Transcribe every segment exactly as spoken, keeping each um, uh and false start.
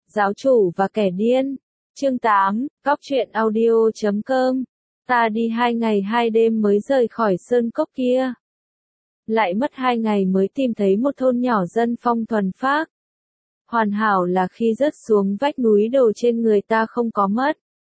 Giáo chủ và kẻ điên. Chương tám, cóc truyện audio chấm com. Ta đi hai ngày hai đêm mới rời khỏi sơn cốc kia. Lại mất hai ngày mới tìm thấy một thôn nhỏ dân phong thuần phác. Hoàn hảo là khi rớt xuống vách núi đồ trên người ta không có mất.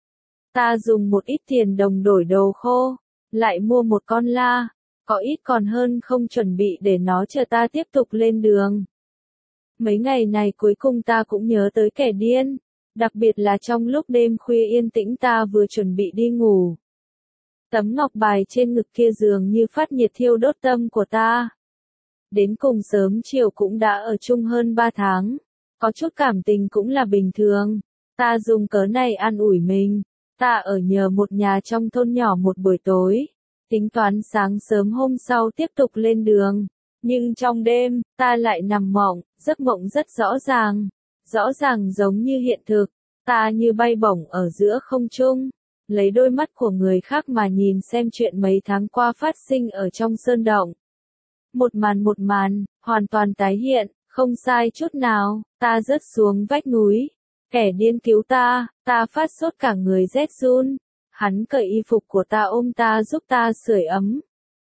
Ta dùng một ít tiền đồng đổi đồ khô, lại mua một con la, có ít còn hơn không chuẩn bị để nó chờ ta tiếp tục lên đường. Mấy ngày này cuối cùng ta cũng nhớ tới kẻ điên, đặc biệt là trong lúc đêm khuya yên tĩnh ta vừa chuẩn bị đi ngủ. Tấm ngọc bài trên ngực kia dường như phát nhiệt thiêu đốt tâm của ta. Đến cùng sớm chiều cũng đã ở chung hơn ba tháng, có chút cảm tình cũng là bình thường. Ta dùng cớ này an ủi mình, ta ở nhờ một nhà trong thôn nhỏ một buổi tối, tính toán sáng sớm hôm sau tiếp tục lên đường. Nhưng trong đêm, ta lại nằm mộng, giấc mộng rất rõ ràng, rõ ràng giống như hiện thực, ta như bay bổng ở giữa không trung, lấy đôi mắt của người khác mà nhìn xem chuyện mấy tháng qua phát sinh ở trong sơn động. Một màn một màn, hoàn toàn tái hiện, không sai chút nào, ta rớt xuống vách núi, kẻ điên cứu ta, ta phát sốt cả người rét run, hắn cởi y phục của ta ôm ta giúp ta sưởi ấm.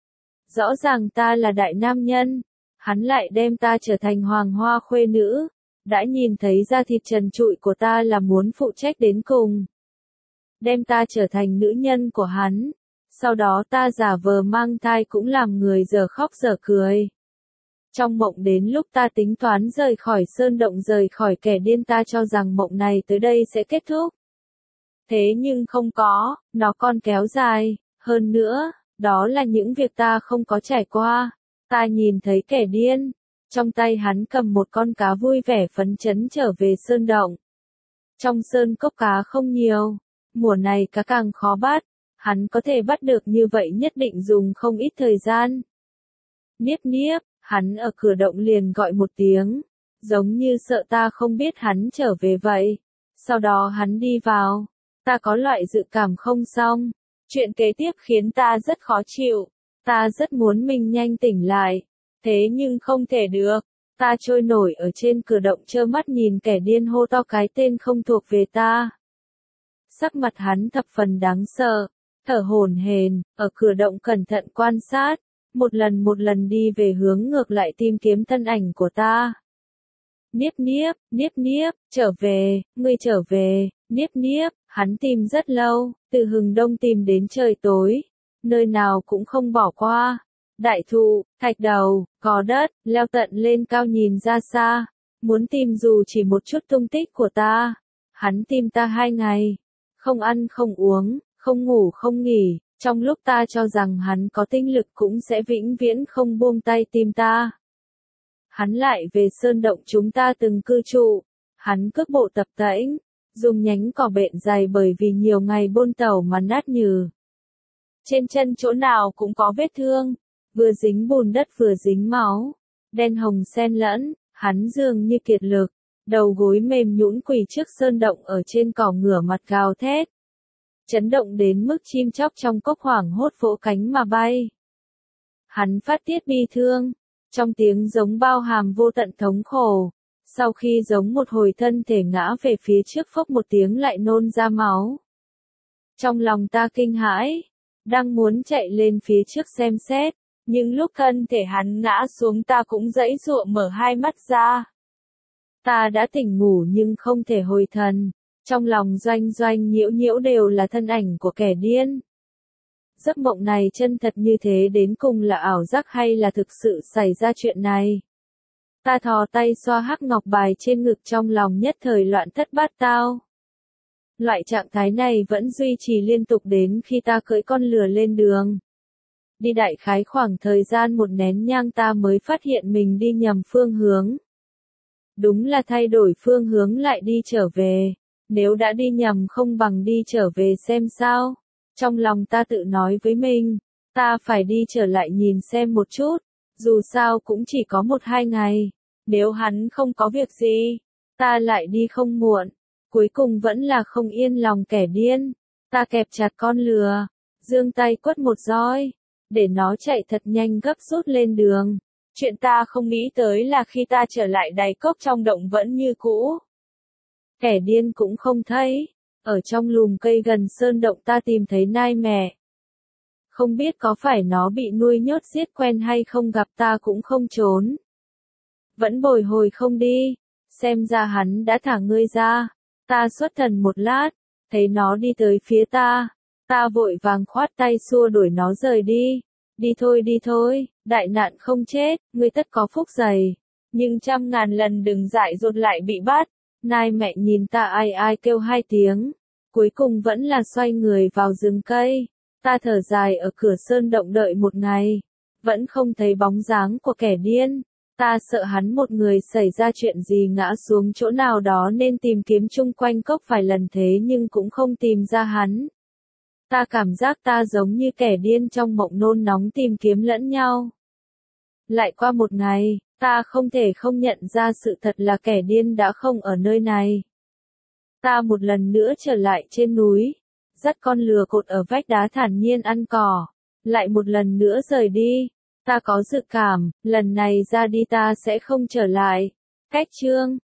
Rõ ràng ta là đại nam nhân, hắn lại đem ta trở thành hoàng hoa khuê nữ, đã nhìn thấy da thịt trần trụi của ta là muốn phụ trách đến cùng. Đem ta trở thành nữ nhân của hắn, sau đó ta giả vờ mang thai cũng làm người giờ khóc giờ cười. Trong mộng đến lúc ta tính toán rời khỏi sơn động rời khỏi kẻ điên ta cho rằng mộng này tới đây sẽ kết thúc. Thế nhưng không có, nó còn kéo dài, hơn nữa. Đó là những việc ta không có trải qua. Ta nhìn thấy kẻ điên, trong tay hắn cầm một con cá vui vẻ phấn chấn trở về sơn động. Trong sơn cốc cá không nhiều, mùa này cá càng khó bắt, hắn có thể bắt được như vậy nhất định dùng không ít thời gian. Niếp niếp, hắn ở cửa động liền gọi một tiếng, giống như sợ ta không biết hắn trở về vậy. Sau đó hắn đi vào, ta có loại dự cảm không xong. Chuyện kế tiếp khiến ta rất khó chịu, ta rất muốn mình nhanh tỉnh lại, thế nhưng không thể được, ta trôi nổi ở trên cửa động trơ mắt nhìn kẻ điên hô to cái tên không thuộc về ta. Sắc mặt hắn thập phần đáng sợ, thở hổn hển, ở cửa động cẩn thận quan sát, một lần một lần đi về hướng ngược lại tìm kiếm thân ảnh của ta. Niếp niếp, niếp niếp, trở về, ngươi trở về, niếp niếp, hắn tìm rất lâu, từ hừng đông tìm đến trời tối, nơi nào cũng không bỏ qua. Đại thụ, thạch đầu, cỏ đất, leo tận lên cao nhìn ra xa, muốn tìm dù chỉ một chút tung tích của ta. Hắn tìm ta hai ngày, không ăn không uống, không ngủ không nghỉ, trong lúc ta cho rằng hắn có tinh lực cũng sẽ vĩnh viễn không buông tay tìm ta. Hắn lại về sơn động chúng ta từng cư trụ, hắn cước bộ tập tễnh, dùng nhánh cỏ bện dày bởi vì nhiều ngày bôn tàu mà nát nhừ. Trên chân chỗ nào cũng có vết thương, vừa dính bùn đất vừa dính máu, đen hồng xen lẫn, hắn dường như kiệt lực, đầu gối mềm nhũn quỳ trước sơn động ở trên cỏ ngửa mặt gào thét. Chấn động đến mức chim chóc trong cốc hoảng hốt vỗ cánh mà bay. Hắn phát tiết bi thương, trong tiếng giống bao hàm vô tận thống khổ. Sau khi giống một hồi thân thể ngã về phía trước phốc một tiếng lại nôn ra máu. Trong lòng ta kinh hãi, đang muốn chạy lên phía trước xem xét, nhưng lúc thân thể hắn ngã xuống ta cũng giãy giụa mở hai mắt ra. Ta đã tỉnh ngủ nhưng không thể hồi thần, trong lòng doanh doanh nhiễu nhiễu đều là thân ảnh của kẻ điên. Giấc mộng này chân thật như thế đến cùng là ảo giác hay là thực sự xảy ra chuyện này? Ta thò tay xoa hắc ngọc bài trên ngực trong lòng nhất thời loạn thất bát tao. Loại trạng thái này vẫn duy trì liên tục đến khi ta cưỡi con lừa lên đường. Đi đại khái khoảng thời gian một nén nhang ta mới phát hiện mình đi nhầm phương hướng. Đúng là thay đổi phương hướng lại đi trở về, nếu đã đi nhầm không bằng đi trở về xem sao. Trong lòng ta tự nói với mình, ta phải đi trở lại nhìn xem một chút. Dù sao cũng chỉ có một hai ngày, nếu hắn không có việc gì, ta lại đi không muộn. Cuối cùng vẫn là không yên lòng kẻ điên, ta kẹp chặt con lừa, giương tay quất một roi, để nó chạy thật nhanh gấp rút lên đường. Chuyện ta không nghĩ tới là khi ta trở lại đáy cốc trong động vẫn như cũ. Kẻ điên cũng không thấy. Ở trong lùm cây gần sơn động ta tìm thấy nai mẹ. Không biết có phải nó bị nuôi nhốt giết quen hay không, gặp ta cũng không trốn. Vẫn bồi hồi không đi. Xem ra hắn đã thả ngươi ra. Ta xuất thần một lát, thấy nó đi tới phía ta. Ta vội vàng khoát tay xua đuổi nó rời đi. Đi thôi đi thôi, đại nạn không chết, ngươi tất có phúc dày. Nhưng trăm ngàn lần đừng dại dột lại bị bắt. Nai mẹ nhìn ta ai ai kêu hai tiếng. Cuối cùng vẫn là xoay người vào rừng cây. Ta thở dài ở cửa sơn động đợi một ngày. Vẫn không thấy bóng dáng của kẻ điên. Ta sợ hắn một người xảy ra chuyện gì ngã xuống chỗ nào đó nên tìm kiếm chung quanh cốc vài lần thế nhưng cũng không tìm ra hắn. Ta cảm giác ta giống như kẻ điên trong mộng nôn nóng tìm kiếm lẫn nhau. Lại qua một ngày, ta không thể không nhận ra sự thật là kẻ điên đã không ở nơi này. Ta một lần nữa trở lại trên núi, dắt con lừa cột ở vách đá thản nhiên ăn cỏ, lại một lần nữa rời đi. Ta có dự cảm, lần này ra đi ta sẽ không trở lại. Cách chương